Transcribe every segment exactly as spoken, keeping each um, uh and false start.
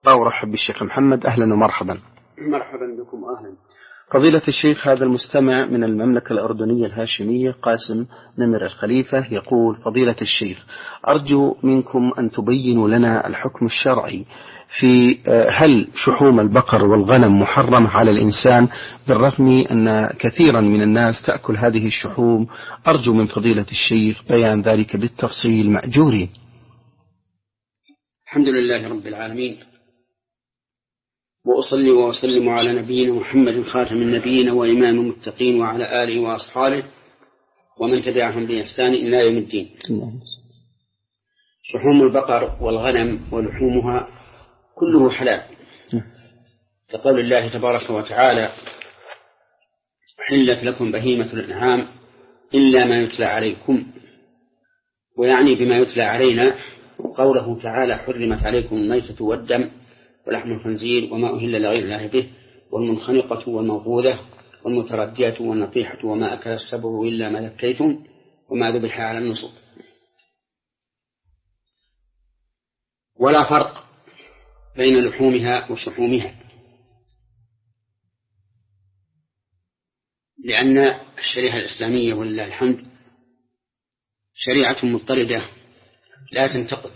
وأرحب بالشيخ محمد. أهلا ومرحبا. مرحبا بكم. أهلا فضيلة الشيخ. هذا المستمع من المملكة الأردنية الهاشمية قاسم نمر الخليفة يقول: فضيلة الشيخ، أرجو منكم أن تبينوا لنا الحكم الشرعي في هل شحوم البقر والغنم محرمة على الإنسان، بالرغم أن كثيرا من الناس تأكل هذه الشحوم. أرجو من فضيلة الشيخ بيان ذلك بالتفصيل مأجورين. الحمد لله رب العالمين، وأصلي وأسلم على نبينا محمد خاتم النبيين وإمام المتقين وعلى آله وأصحابه ومن تبعهم بإحسان إلى يوم الدين. شحوم البقر والغنم ولحومها كله حلال، كقول الله تبارك وتعالى: حلت لكم بهيمة الأنعام إلا ما يتلى عليكم. ويعني بما يتلى علينا قوله تعالى: حرمت عليكم الميتة والدم ولحم الخنزير وما أهل لغير الله به والمنخنقة والموقوذة والمتردية والنطيحة وما أكل السبع إلا ما ذكيتم وما ذبح على النصب. ولا فرق بين لحومها وشحومها، لأن الشريعة الإسلامية ولله الحمد شريعة مضطردة لا تنتقد،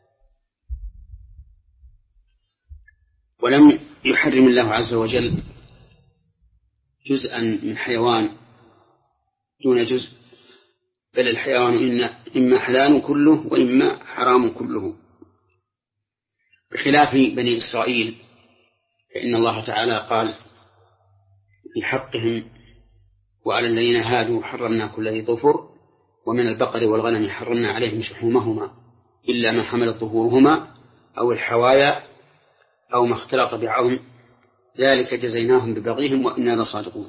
ولم يحرم الله عز وجل جزءا من حيوان دون جزء، بل الحيوان إما حلال كله وإما حرام كله، بخلاف بني إسرائيل، فإن الله تعالى قال في حقهم: وعلى الذين هادوا حرمنا كل ذي ظفر ومن البقر والغنم حرمنا عليهم شحومهما إلا ما حملت ظهورهما أو الحوايا أو ما اختلط بعظم ذلك جزيناهم ببغيهم وإنا لصادقون.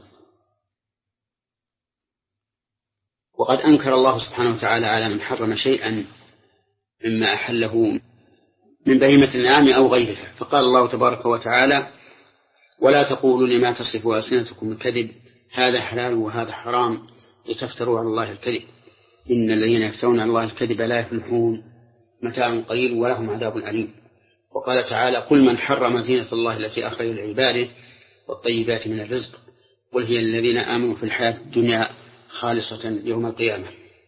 وقد أنكر الله سبحانه وتعالى على من حرم شيئا مما أحله من بهيمة الأنعام أو غيرها، فقال الله تبارك وتعالى: ولا تقولوا لما تصف ألسنتكم الكذب هذا حلال وهذا حرام لتفتروا على الله الكذب إن الذين يفترون على الله الكذب لا يفلحون متاع قليل ولهم عذاب أليم. وقال تعالى: قل من حرم زينة الله التي أخرج لعباده والطيبات من الرزق قل هي الذين آمنوا في الحياة الدنيا خالصة يوم القيامة.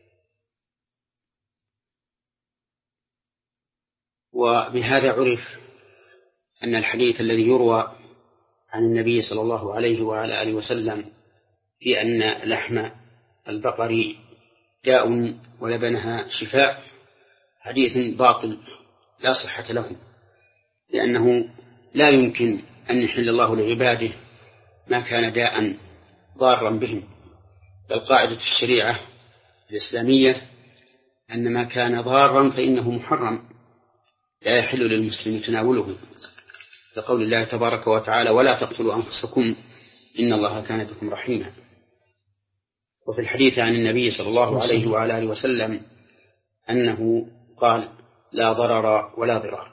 وبهذا عرف أن الحديث الذي يروى عن النبي صلى الله عليه وعلى آله وسلم في أن لحم البقر داء ولبنها شفاء حديث باطل لا صحة له، لأنه لا يمكن أن يحل الله لعباده ما كان داء ضارا بهم، بل قاعدة الشريعة الإسلامية أن ما كان ضارا فإنه محرم لا يحل للمسلم تناوله، لقول الله تبارك وتعالى: ولا تقتلوا أنفسكم إن الله كان بكم رحيما. وفي الحديث عن النبي صلى الله عليه وعلى آله وسلم أنه قال: لا ضرر ولا ضرار.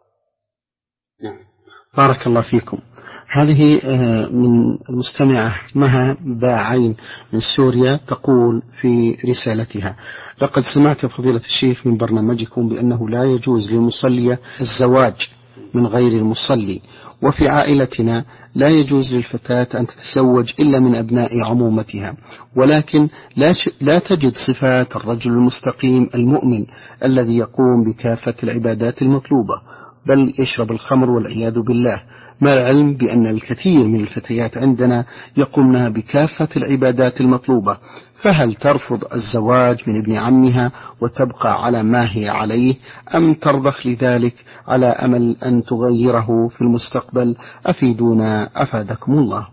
نعم. بارك الله فيكم. هذه من المستمعة مها باعين من سوريا تقول في رسالتها: لقد سمعت فضيلة الشيخ من برنامجكم بأنه لا يجوز للمصلية الزواج من غير المصلي، وفي عائلتنا لا يجوز للفتاة أن تتزوج إلا من أبناء عمومتها، ولكن لا, لا تجد صفات الرجل المستقيم المؤمن الذي يقوم بكافة العبادات المطلوبة، بل يشرب الخمر والعياذ بالله، مع العلم بأن الكثير من الفتيات عندنا يقومن بكافة العبادات المطلوبة. فهل ترفض الزواج من ابن عمها وتبقى على ما هي عليه، أم ترضخ لذلك على أمل أن تغيره في المستقبل؟ أفيدونا أفادكم الله.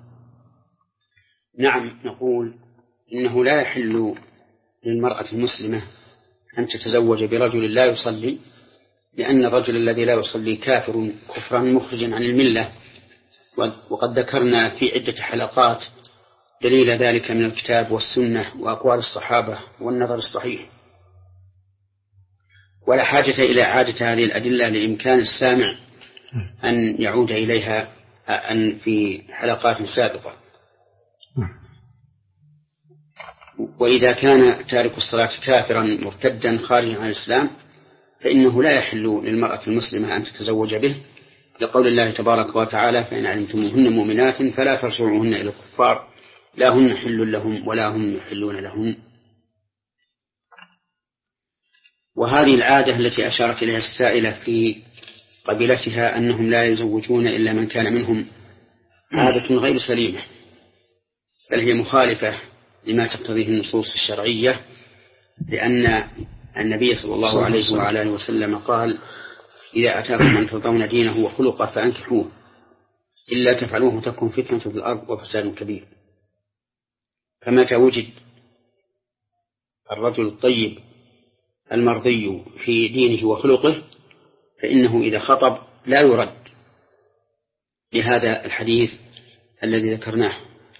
نعم، نقول إنه لا يحل للمرأة المسلمة أن تتزوج برجل لا يصلي، لأن الرجل الذي لا يصلي كافر كفرا مخرجا عن الملة، وقد ذكرنا في عدة حلقات دليل ذلك من الكتاب والسنة وأقوال الصحابة والنظر الصحيح، ولا حاجة إلى إعادة هذه الأدلة لإمكان السامع أن يعود إليها أن في حلقات سابقة. وإذا كان تارك الصلاة كافرا مرتدا خارجا عن الإسلام فإنه لا يحل للمرأة المسلمة أن تتزوج به، لقول الله تبارك وتعالى فإن علمتموهن مؤمنات فلا ترجعوهن إلى الكفار لا هن حل لهم ولا هم يحلون لهم. وهذه العادة التي أشارت إليها السائلة في قبيلتها أنهم لا يزوجون إلا من كان منهم عادة غير سليمة، بل هي مخالفة لما تقتضيه النصوص الشرعية، لأن النبي صلى الله عليه وعلى آله وسلم قال إذا أتاكم من ترضون دينه وخلقه فأنكحوه إلا تفعلوه تكن فتنة في الأرض وفساد كبير. فمتى وجد الرجل الطيب المرضي في دينه وخلقه فإنه إذا خطب لا يرد لهذا الحديث الذي ذكرناه.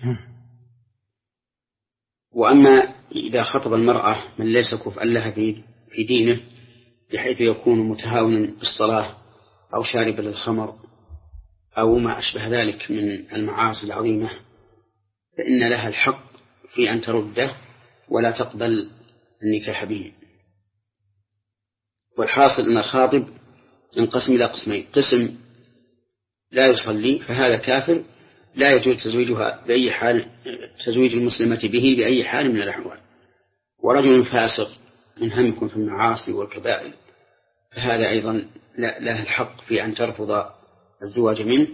وأما إذا خطب المرأة من ليس كفءا لها في دينه بحيث يكون متهاونا بالصلاة أو شاربا للخمر أو ما أشبه ذلك من المعاصي العظيمة فإن لها الحق في أن ترده ولا تقبل النكاح به. والحاصل أن الخاطب ينقسم إلى قسمين: قسم لا يصلي فهذا كافر لا يجوز تزويجها بأي حال، تزويج المسلمة به بأي حال من الأحوال، ورجل فاسق منهمك في المعاصي والكبائر فهذا أيضا لا له الحق في أن ترفض الزواج منه.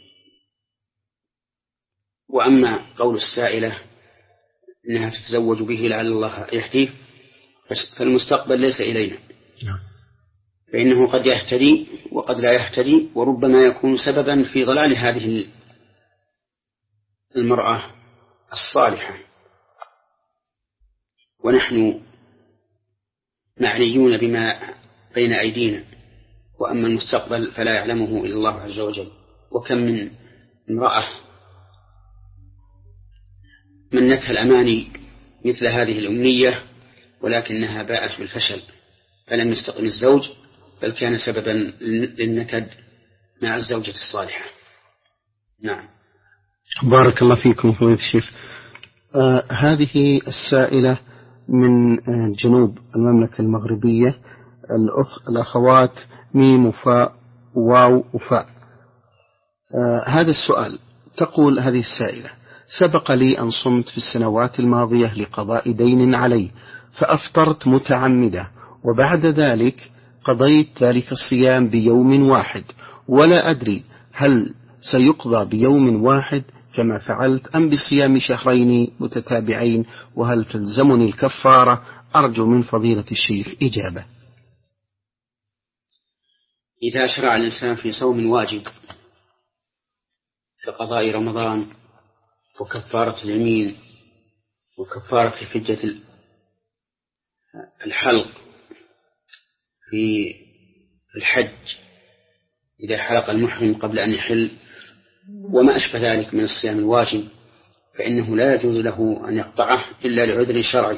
وأما قول السائلة إنها تتزوج به لعل الله يهديه فالمستقبل ليس إلينا، فإنه قد يهتدي وقد لا يهتدي، وربما يكون سببا في ضلال هذه المرأة الصالحة، ونحن معنيون بما بين أيدينا، وأما المستقبل فلا يعلمه إلا الله عز وجل. وكم من امرأة منتها الأماني مثل هذه الأمنية ولكنها باءت بالفشل فلم يستقم الزوج بل كان سببا للنكد مع الزوجة الصالحة. نعم. بارك الله فيكم فضيلة الشيخ. آه هذه السائلة من آه جنوب المملكة المغربية، الأخ الأخوات ميم وفاء واو وفاء. آه هذا السؤال، تقول هذه السائلة: سبق لي أن صمت في السنوات الماضية لقضاء دين علي فأفطرت متعمدة، وبعد ذلك قضيت ذلك الصيام بيوم واحد، ولا أدري هل سيقضى بيوم واحد كما فعلت أم بصيام شهرين متتابعين، وهل تلزمني الكفارة؟ أرجو من فضيلة الشيخ إجابة. إذا شرع الإنسان في صوم واجب كقضاء رمضان وكفارة اليمين وكفارة فدية الحلق في الحج إذا حلق المحرم قبل أن يحل وما أشبه ذلك من الصيام الواجب، فإنه لا يجوز له أن يقطعه إلا لعذر شرعي.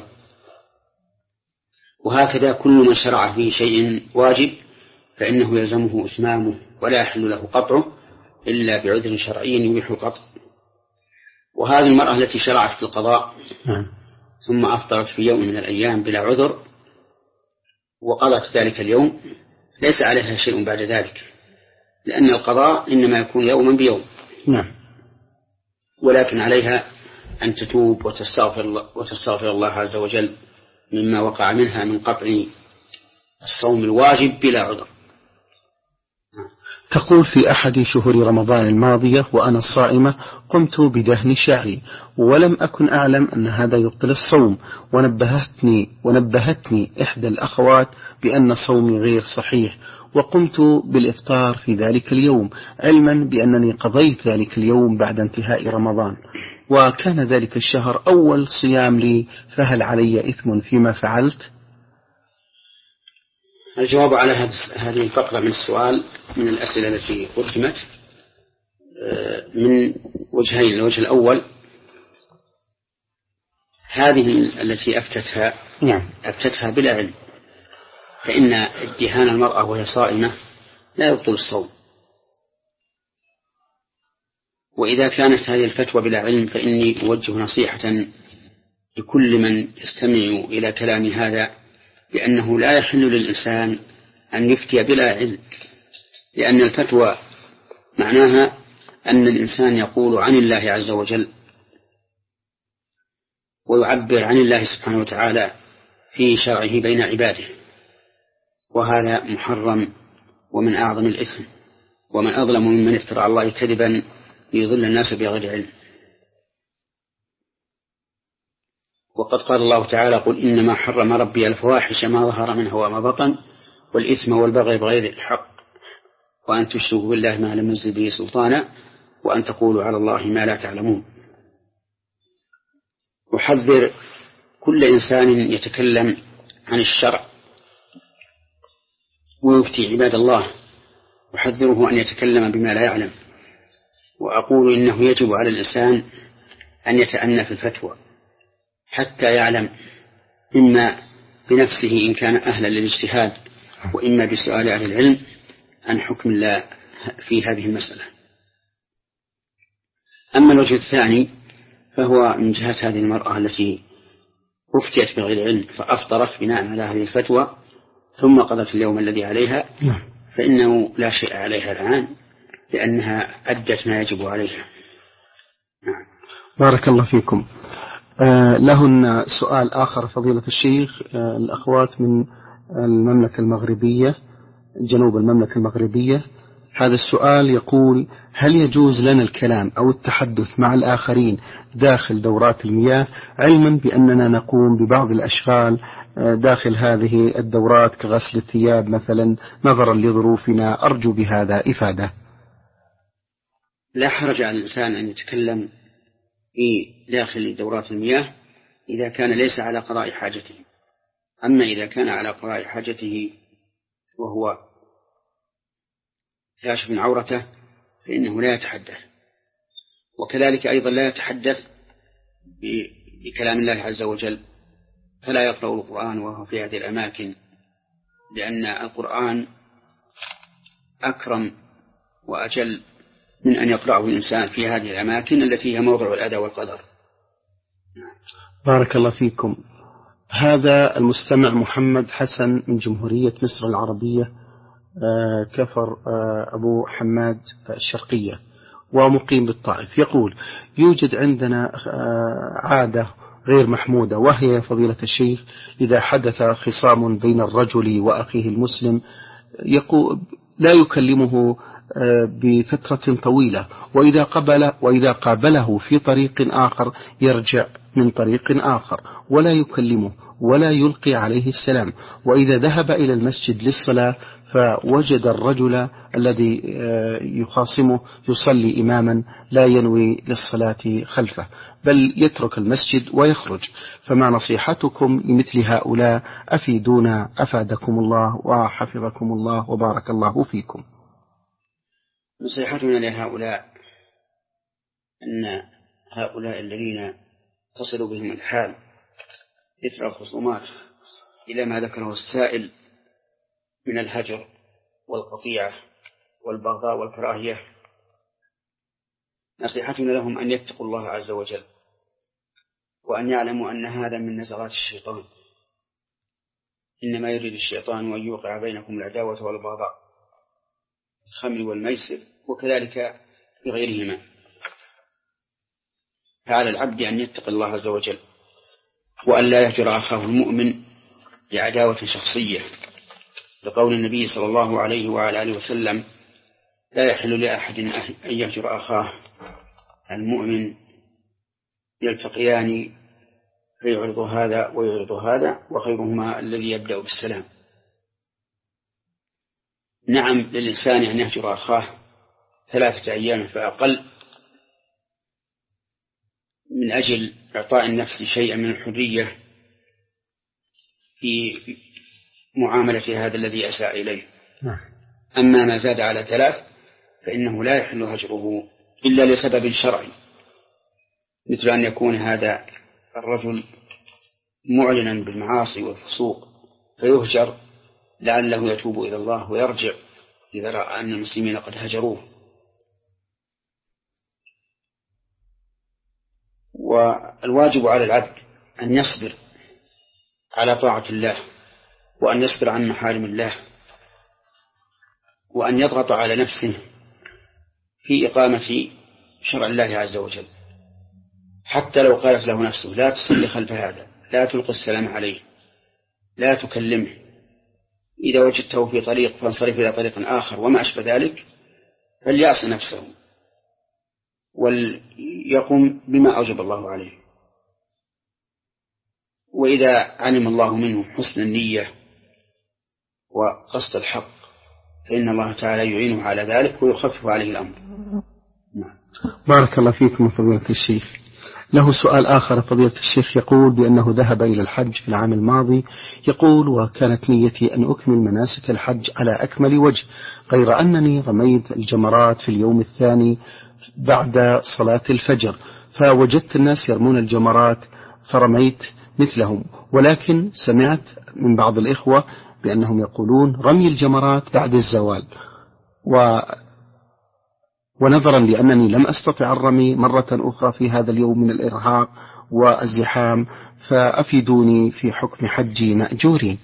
وهكذا كل من شرع في شيء واجب فإنه يلزمه إتمامه ولا يحل له قطعه إلا بعذر شرعي يبيح القطع. وهذه المرأة التي شرعت في القضاء ثم أفطرت في يوم من الأيام بلا عذر وقضت ذلك اليوم ليس عليها شيء بعد ذلك، لأن القضاء إنما يكون يوما بيوم. نعم. ولكن عليها أن تتوب وتستغفر الله, وتستغفر الله عز وجل مما وقع منها من قطع الصوم الواجب بلا عذر. تقول: في أحد شهور رمضان الماضية وأنا صائمة قمت بدهن شعري ولم أكن أعلم أن هذا يبطل الصوم، ونبهتني ونبهتني إحدى الأخوات بأن صومي غير صحيح، وقمت بالإفطار في ذلك اليوم علما بأنني قضيت ذلك اليوم بعد انتهاء رمضان، وكان ذلك الشهر أول صيام لي، فهل علي إثم فيما فعلت؟ الجواب على هذه الفقرة من السؤال من الأسئلة التي قدمت من وجهين. الوجه الأول هذه التي أفتتها نعم. أفتتها بلا علم، فإن ادهان المرأة وهي صائمة لا يبطل الصوم. وإذا كانت هذه الفتوى بلا علم فإني أوجه نصيحة لكل من يستمع إلى كلام هذا بأنه لا يحل للإنسان أن يفتي بلا علم، لأن الفتوى معناها أن الإنسان يقول عن الله عز وجل ويعبر عن الله سبحانه وتعالى في شرعه بين عباده، وهذا محرم ومن أعظم الإثم، ومن أظلم ممن افترى على الله كذبا ليضل الناس بغير علم. وقد قال الله تعالى: قل إنما حرم ربي الفواحش ما ظهر منها وما بطن والإثم والبغي بغير الحق وأن تشركوا بالله ما لم ينزل به سلطانا وأن تقولوا على الله ما لا تعلمون. أحذر كل إنسان يتكلم عن الشرع ويفتي عباد الله، أحذره أن يتكلم بما لا يعلم، وأقول إنه يجب على الإنسان أن يتأنى في الفتوى حتى يعلم إما بنفسه إن كان أهلا للاجتهاد، وإما بسؤال أهل العلم عن حكم الله في هذه المسألة. أما الوجه الثاني فهو من جهة هذه المرأة التي أفتيت بغير علم فأفطرت بناء على هذه الفتوى ثم قضت اليوم الذي عليها، فإنه لا شيء عليها الآن لأنها أدت ما يجب عليها. نعم. بارك الله فيكم. آه لهن سؤال آخر فضيلة الشيخ. آه الأخوات من المملكة المغربية، جنوب المملكة المغربية، هذا السؤال يقول: هل يجوز لنا الكلام أو التحدث مع الآخرين داخل دورات المياه، علما بأننا نقوم ببعض الأشغال داخل هذه الدورات كغسل الثياب مثلا، نظرا لظروفنا؟ أرجو بهذا إفادة. لا حرج على الإنسان أن يتكلم في داخل دورات المياه إذا كان ليس على قضاء حاجته. أما إذا كان على قضاء حاجته وهو كاشف من عورته فإنه لا يتحدث. وكذلك أيضا لا يتحدث بكلام الله عز وجل، فلا يقرأ القرآن وهو في هذه الأماكن، لأن القرآن أكرم وأجل من أن يقرأه الإنسان في هذه الأماكن التي هي موضع الأذى والقدر. بارك الله فيكم. هذا المستمع محمد حسن من جمهورية مصر العربية، كفر أبو حماد الشرقية، ومقيم بالطائف، يقول: يوجد عندنا عادة غير محمودة، وهي فضيلة الشيخ إذا حدث خصام بين الرجل وأخيه المسلم يقول لا يكلمه بفترة طويلة، وإذا قبل وإذا قابله في طريق آخر يرجع من طريق آخر ولا يكلمه ولا يلقي عليه السلام، وإذا ذهب إلى المسجد للصلاة فوجد الرجل الذي يخاصمه يصلي إماما لا ينوي للصلاة خلفه، بل يترك المسجد ويخرج، فما نصيحتكم لمثل هؤلاء؟ أفيدونا أفادكم الله وحفظكم الله وبارك الله فيكم. نصيحتنا لهؤلاء أن هؤلاء الذين تصل بهم الحال إثر الخصومات إلى ما ذكره السائل من الهجر والقطيعة والبغضاء والكراهية، نصيحتنا لهم أن يتقوا الله عز وجل، وأن يعلموا أن هذا من نزغات الشيطان، إنما يريد الشيطان أن يوقع بينكم العداوة والبغضاء، الخمر والميسر، وكذلك بغيرهما. فعلى العبد أن يتقي الله عز وجل، وأن لا يهجر أخاه المؤمن بعداوة شخصية، لقول النبي صلى الله عليه وعلى آله وسلم: لا يحل لأحد أن يهجر أخاه المؤمن، يلتقيان فيعرض هذا ويعرض هذا، وخيرهما الذي يبدأ بالسلام. نعم، للإنسان أن يهجر أخاه ثلاثة أيام فأقل من أجل إعطاء النفس شيئا من الحرية في معاملة هذا الذي أساء إليه. أما ما زاد على ثلاث فإنه لا يحل هجره إلا لسبب شرعي، مثل أن يكون هذا الرجل معلنا بالمعاصي والفسوق فيهجر لعله يتوب إلى الله ويرجع إذا رأى أن المسلمين قد هجروه. والواجب على العبد أن يصبر على طاعة الله، وأن يصبر عن محارم الله، وأن يضغط على نفسه في إقامة شرع الله عز وجل، حتى لو قالت له نفسه لا تصلي خلف هذا، لا تلقي السلام عليه، لا تكلمه، إذا وجدته في طريق فانصرف إلى طريق آخر وما أشبه ذلك، فليعص نفسه وليقوم بما أوجب الله عليه. وإذا علم الله منه حسن النية وقصد الحق فإن الله تعالى يعينه على ذلك ويخفف عليه الأمر. نعم. بارك الله فيكم فضيلة الشيخ. له سؤال آخر فضيلة الشيخ، يقول بأنه ذهب إلى الحج في العام الماضي، يقول وكانت نيتي أن أكمل مناسك الحج على أكمل وجه، غير أنني رميت الجمرات في اليوم الثاني بعد صلاة الفجر، فوجدت الناس يرمون الجمرات فرميت مثلهم، ولكن سمعت من بعض الإخوة بأنهم يقولون رمي الجمرات بعد الزوال، و ونظرا لأنني لم أستطع الرمي مرة أخرى في هذا اليوم من الإرهاق والزحام، فأفيدوني في حكم حجي مأجورين.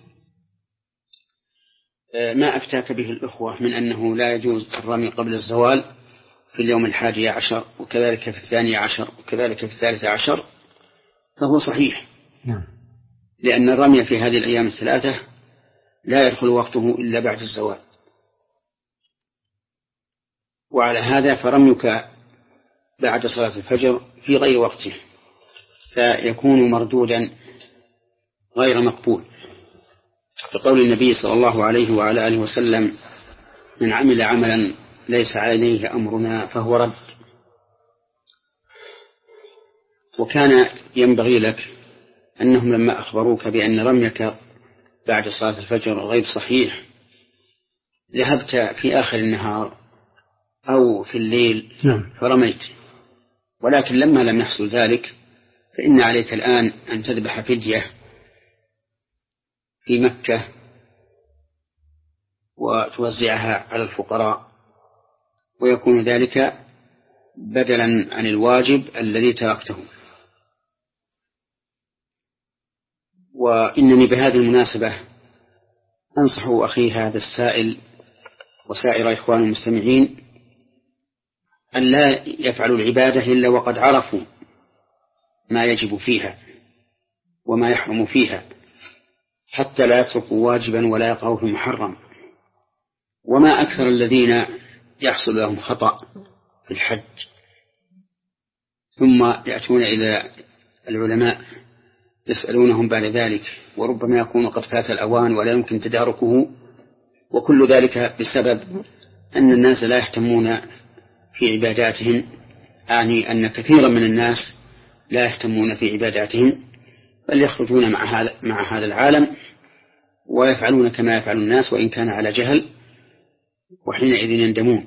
ما أفتاك به الأخوة من أنه لا يجوز الرمي قبل الزوال في اليوم الحادي عشر وكذلك في الثاني عشر وكذلك في الثالث عشر فهو صحيح. نعم. لأن الرمي في هذه الأيام الثلاثة لا يدخل وقته إلا بعد الزوال، وعلى هذا فرميك بعد صلاة الفجر في غير وقته فيكون مردودا غير مقبول، فقول النبي صلى الله عليه وعلى آله وسلم من عمل عملا ليس عليه أمرنا فهو رد. وكان ينبغي لك أنهم لما أخبروك بأن رميك بعد صلاة الفجر غير صحيح ذهبت في آخر النهار أو في الليل فرميت، ولكن لما لم يحصل ذلك فإن عليك الآن أن تذبح فدية في مكة وتوزعها على الفقراء، ويكون ذلك بدلا عن الواجب الذي تركته. وإنني بهذه المناسبة أنصح أخي هذا السائل وسائر إخوان المستمعين أن لا يفعلوا العبادة إلا وقد عرفوا ما يجب فيها وما يحرم فيها، حتى لا يتركوا واجبا ولا يقعوا في محرم. وما أكثر الذين يحصل لهم خطأ في الحج ثم يأتون إلى العلماء يسألونهم بعد ذلك، وربما يكون قد فات الأوان ولا يمكن تداركه، وكل ذلك بسبب أن الناس لا يهتمون في عباداتهم، أعني أن كثيرا من الناس لا يهتمون في عباداتهم بل يخرجون مع هذا مع هذا العالم ويفعلون كما يفعل الناس وإن كان على جهل، وحينئذ يندمون.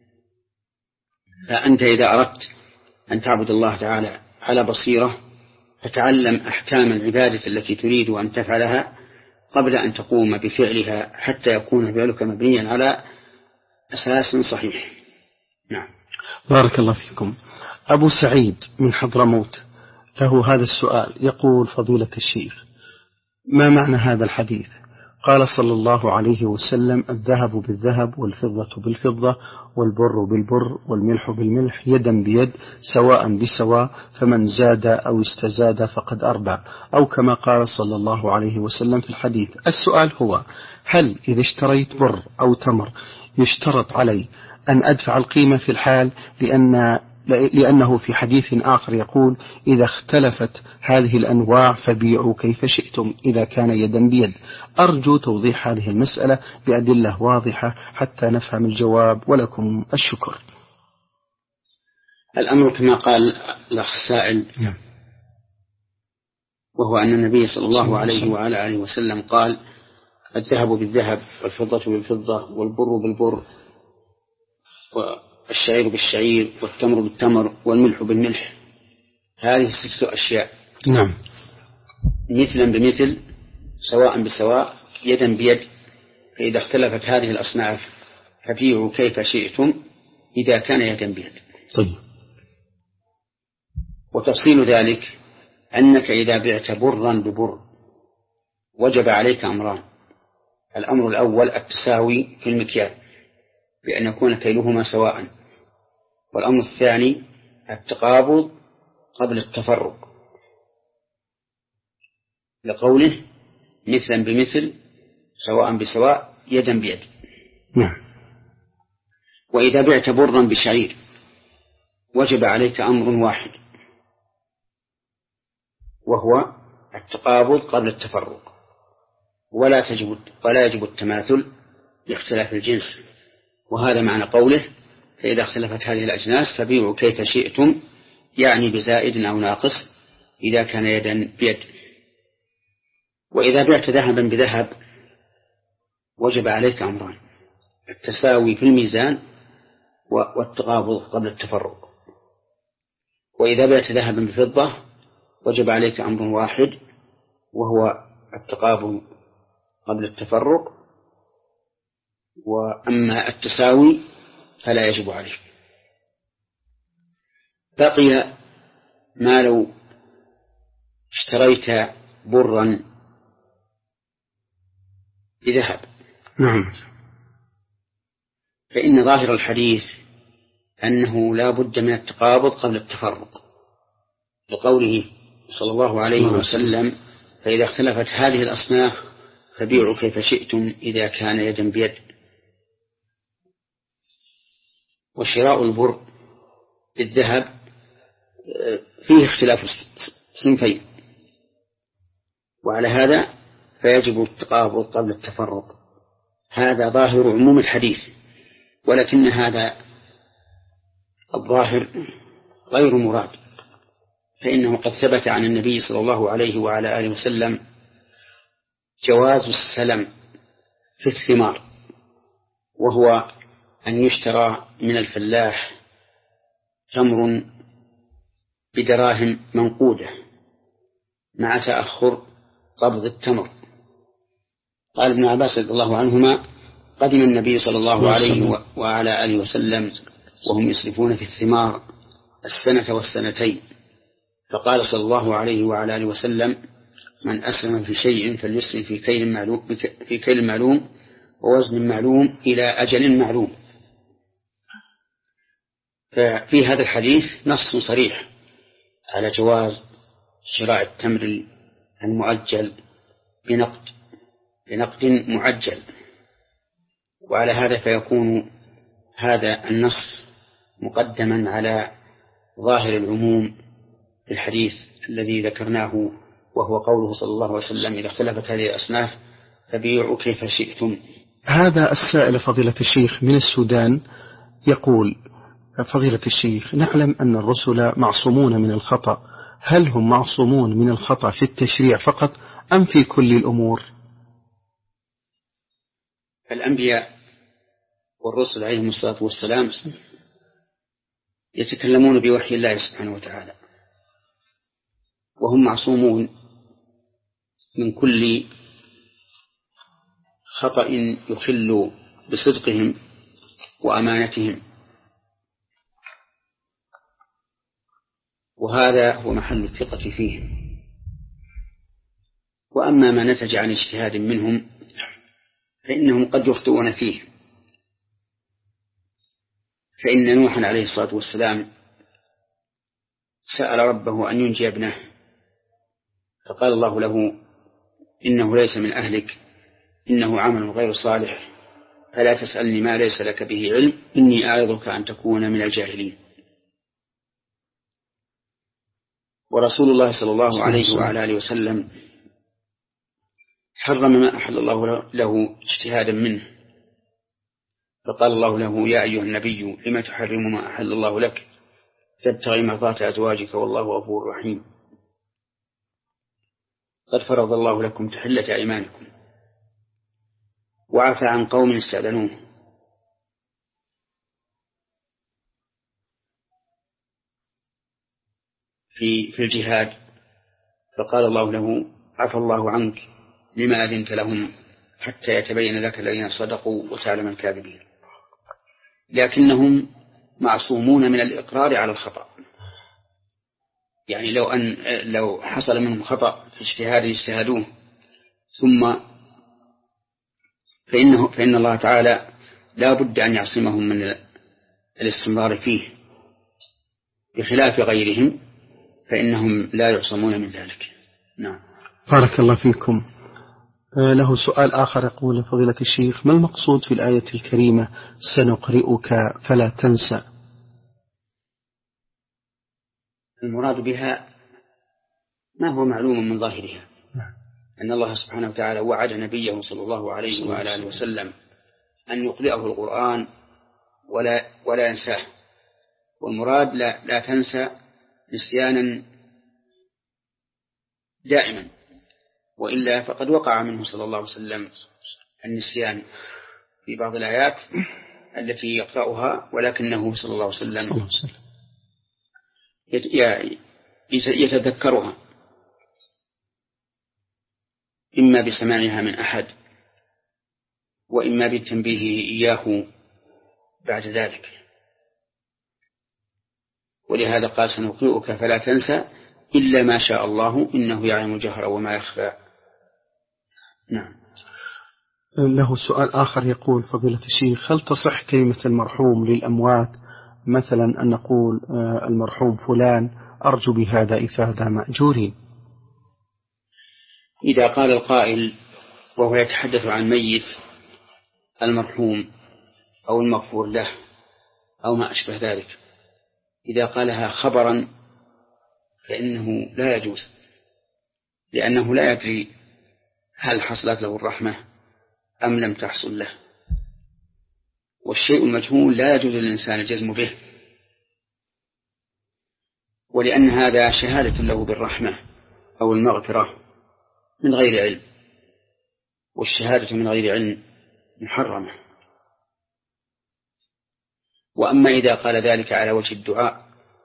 فأنت إذا أردت أن تعبد الله تعالى على بصيرة فتعلم أحكام العبادة التي تريد أن تفعلها قبل أن تقوم بفعلها حتى يكون فعلك مبنيا على أساس صحيح. نعم. بارك الله فيكم. أبو سعيد من حضرموت له هذا السؤال، يقول فضيلة الشيخ ما معنى هذا الحديث؟ قال صلى الله عليه وسلم الذهب بالذهب والفضة بالفضة والبر بالبر والملح بالملح يدا بيد سواء بسواء، فمن زاد أو استزاد فقد أربع، أو كما قال صلى الله عليه وسلم في الحديث. السؤال هو هل إذا اشتريت بر أو تمر يشترط علي أن أدفع القيمة في الحال؟ لأن لأنه في حديث آخر يقول إذا اختلفت هذه الأنواع فبيعوا كيف شئتم إذا كان يدا بيد. أرجو توضيح هذه المسألة بأدلة واضحة حتى نفهم الجواب، ولكم الشكر. الأمر كما قال الأخ السائل، وهو أن النبي صلى الله عليه وعلى آله وسلم قال الذهب بالذهب والفضة بالفضة والبر بالبر والشعير بالشعير والتمر بالتمر والملح بالملح، هذه ستة أشياء. نعم. مثلا بمثل سواء بسواء يدا بيد، فإذا اختلفت هذه الأصناف فبيعوا كيف شئتم إذا كان يدا بيد. طيب. وتفصيل ذلك أنك إذا بعت برا ببر وجب عليك أمران. الأمر الأول التساوي في المكيال بأن يكون كيلهما سواء، والأمر الثاني التقابض قبل التفرق، لقوله مثلا بمثل سواء بسواء يدا بيد. نعم. وإذا بعت برا بشعير وجب عليك أمر واحد، وهو التقابض قبل التفرق، ولا تجب ولا يجب التماثل لاختلاف الجنس. وهذا معنى قوله فإذا اختلفت هذه الأجناس فبيعوا كيف شئتم، يعني بزائد أو ناقص إذا كان يدا بيد. وإذا بعت ذهبا بذهب وجب عليك أمران: التساوي في الميزان والتقابض قبل التفرق. وإذا بعت ذهبا بفضة وجب عليك أمر واحد، وهو التقابض قبل التفرق. وأما التساوي فلا يجب عليك. بقي ما لو اشتريت برا بذهب. نعم. فإن ظاهر الحديث أنه لا بد من التقابض قبل التفرق، لقوله صلى الله عليه وسلم فإذا اختلفت هذه الأصناف فبيعوا كيف شئتم إذا كان يدا بيد. وشراء البر بالذهب فيه اختلاف صنفين، وعلى هذا فيجب التقابض قبل التفرق. هذا ظاهر عموم الحديث، ولكن هذا الظاهر غير مراد، فإنه قد ثبت عن النبي صلى الله عليه وعلى آله وسلم جواز السلم في الثمار، وهو أن يشترى من الفلاح تمر بدراهم منقودة مع تأخر قبض التمر. قال ابن عباس رضي الله عنهما قدم النبي صلى الله عليه وعلى آله وسلم وهم يسرفون في الثمار السنة والسنتين، فقال صلى الله عليه وعلى آله وسلم من أسلم في شيء فليسلم في كيل معلوم, في كيل معلوم ووزن معلوم إلى أجل معلوم. ففي هذا الحديث نص صريح على جواز شراء التمر المؤجل بنقد بنقد معجل، وعلى هذا فيكون هذا النص مقدما على ظاهر العموم في الحديث الذي ذكرناه، وهو قوله صلى الله عليه وسلم إذا اختلفت هذه الأصناف فبيعوا كيف شئتم. هذا السائل فضيلة الشيخ من السودان يقول: فضيلة الشيخ، نعلم أن الرسل معصومون من الخطأ، هل هم معصومون من الخطأ في التشريع فقط أم في كل الأمور؟ الأنبياء والرسل عليهم الصلاة والسلام يتكلمون بوحي الله سبحانه وتعالى، وهم معصومون من كل خطأ يخل بصدقهم وأمانتهم، وهذا هو محل الثقة فيهم. وأما ما نتج عن اجتهاد منهم فإنهم قد يخطئون فيه، فإن نوحا عليه الصلاة والسلام سأل ربه أن ينجي ابنه، فقال الله له إنه ليس من أهلك، إنه عمل غير صالح، فلا تسألني ما ليس لك به علم، إني أعظك أن تكون من الجاهلين. ورسول الله صلى الله عليه وعلى آله وسلم حرم ما أحل الله له اجتهادا منه، فقال الله له يا أيها النبي لما تحرم ما أحل الله لك تبتغي مرضات أزواجك والله غفور رحيم، قد فرض الله لكم تحلة أيمانكم. وعفى عن قوم استأذنوه، في في الجهاد، فقال الله له عفى الله عنك لما أذنت لهم حتى يتبين لك الذين صدقوا وتعلم الكاذبين. لكنهم معصومون من الإقرار على الخطأ، يعني لو أن لو حصل منهم خطأ في اجتهاد اجتهادوه ثم فإنه فإن الله تعالى لا بد أن يعصمهم من الاستمرار فيه، بخلاف غيرهم فإنهم لا يعصمون من ذلك. نعم. بارك الله فيكم. له سؤال آخر يقول فضيلة الشيخ: ما المقصود في الآية الكريمة سنقرئك فلا تنسى؟ المراد بها ما هو معلوم من ظاهرها، أن الله سبحانه وتعالى وعد نبيه صلى الله عليه وعلى آله وسلم أن يقرئه القرآن ولا ولا ينساه، والمراد لا, لا تنسى نسيانا دائما، وإلا فقد وقع منه صلى الله عليه وسلم النسيان في بعض الآيات التي يقرأها، ولكنه صلى الله عليه وسلم يتذكرها إما بسماعها من أحد وإما بالتنبيه إياه بعد ذلك، ولهذا قال سنقرئك فلا تنسى إلا ما شاء الله إنه يعلم الجهر وما يخفى. نعم. له سؤال آخر يقول فضيلة الشيخ: هل تصح كلمة المرحوم للأموات، مثلا أن نقول المرحوم فلان أرجو بهذا إفادة مأجورين؟ إذا قال القائل وهو يتحدث عن ميت المرحوم أو المغفور له أو ما أشبه ذلك، إذا قالها خبرا فإنه لا يجوز، لأنه لا يدري هل حصلت له الرحمة أم لم تحصل له، والشيء المجهول لا يجوز للإنسان الجزم به، ولأن هذا شهادة له بالرحمة أو المغفرة من غير علم، والشهادة من غير علم محرمة. وأما إذا قال ذلك على وجه الدعاء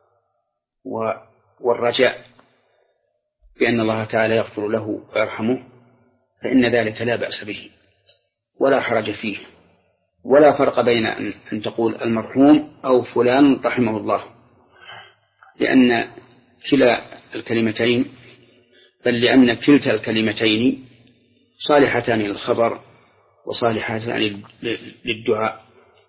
والرجاء بأن الله تعالى يغفر له ويرحمه فإن ذلك لا بأس به ولا حرج فيه، ولا فرق بين أن تقول المرحوم أو فلان رحمه الله، لأن كلا الكلمتين بل لأن كلتا الكلمتين صالحتان للخبر وصالحتان للدعاء،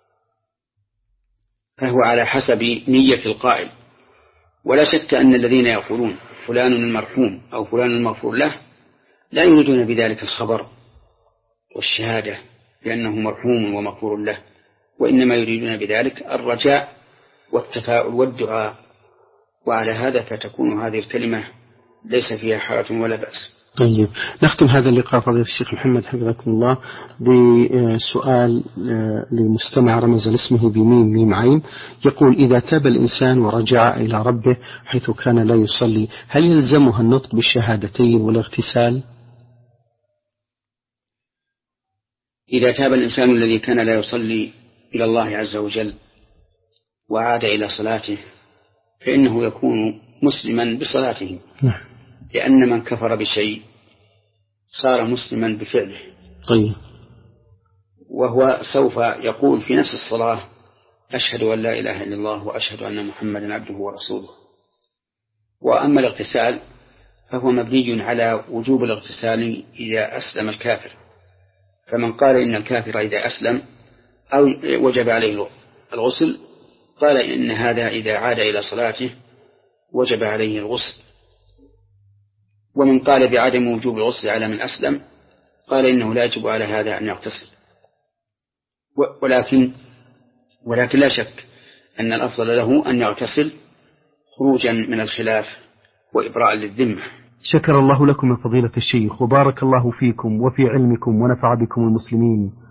فهو على حسب نية القائل. ولا شك أن الذين يقولون فلان المرحوم أو فلان المغفور له لا يريدون بذلك الخبر والشهادة بأنه مرحوم ومغفور له، وإنما يريدون بذلك الرجاء والتفاؤل والدعاء، وعلى هذا فتكون هذه الكلمة ليس فيها حرج ولا بأس. طيب، نختم هذا اللقاء فضيلة الشيخ محمد حفظكم الله بسؤال لمستمع رمز لاسمه بميم ميم عين، يقول: إذا تاب الإنسان ورجع إلى ربه حيث كان لا يصلي، هل يلزمه النطق بالشهادتين والاغتسال؟ إذا تاب الإنسان الذي كان لا يصلي إلى الله عز وجل وعاد إلى صلاته فإنه يكون مسلما بصلاته، لأن من كفر بشيء صار مسلما بفعله. طيب. وهو سوف يقول في نفس الصلاة: أشهد أن لا إله إلا الله وأشهد أن محمدا عبده ورسوله. وأما الاغتسال فهو مبني على وجوب الاغتسال إذا أسلم الكافر، فمن قال إن الكافر إذا أسلم أو وجب عليه الغسل قال إن هذا إذا عاد إلى صلاته وجب عليه الغسل. ومن قال بعدم وجوب الغسل على من أسلم قال إنه لا يجب على هذا أن يغتسل. ولكن ولكن لا شك أن الأفضل له أن يغتسل خروجا من الخلاف وإبراء للذمة. شكر الله لكم يا فضيلة الشيخ، وبارك الله فيكم وفي علمكم ونفع بكم المسلمين.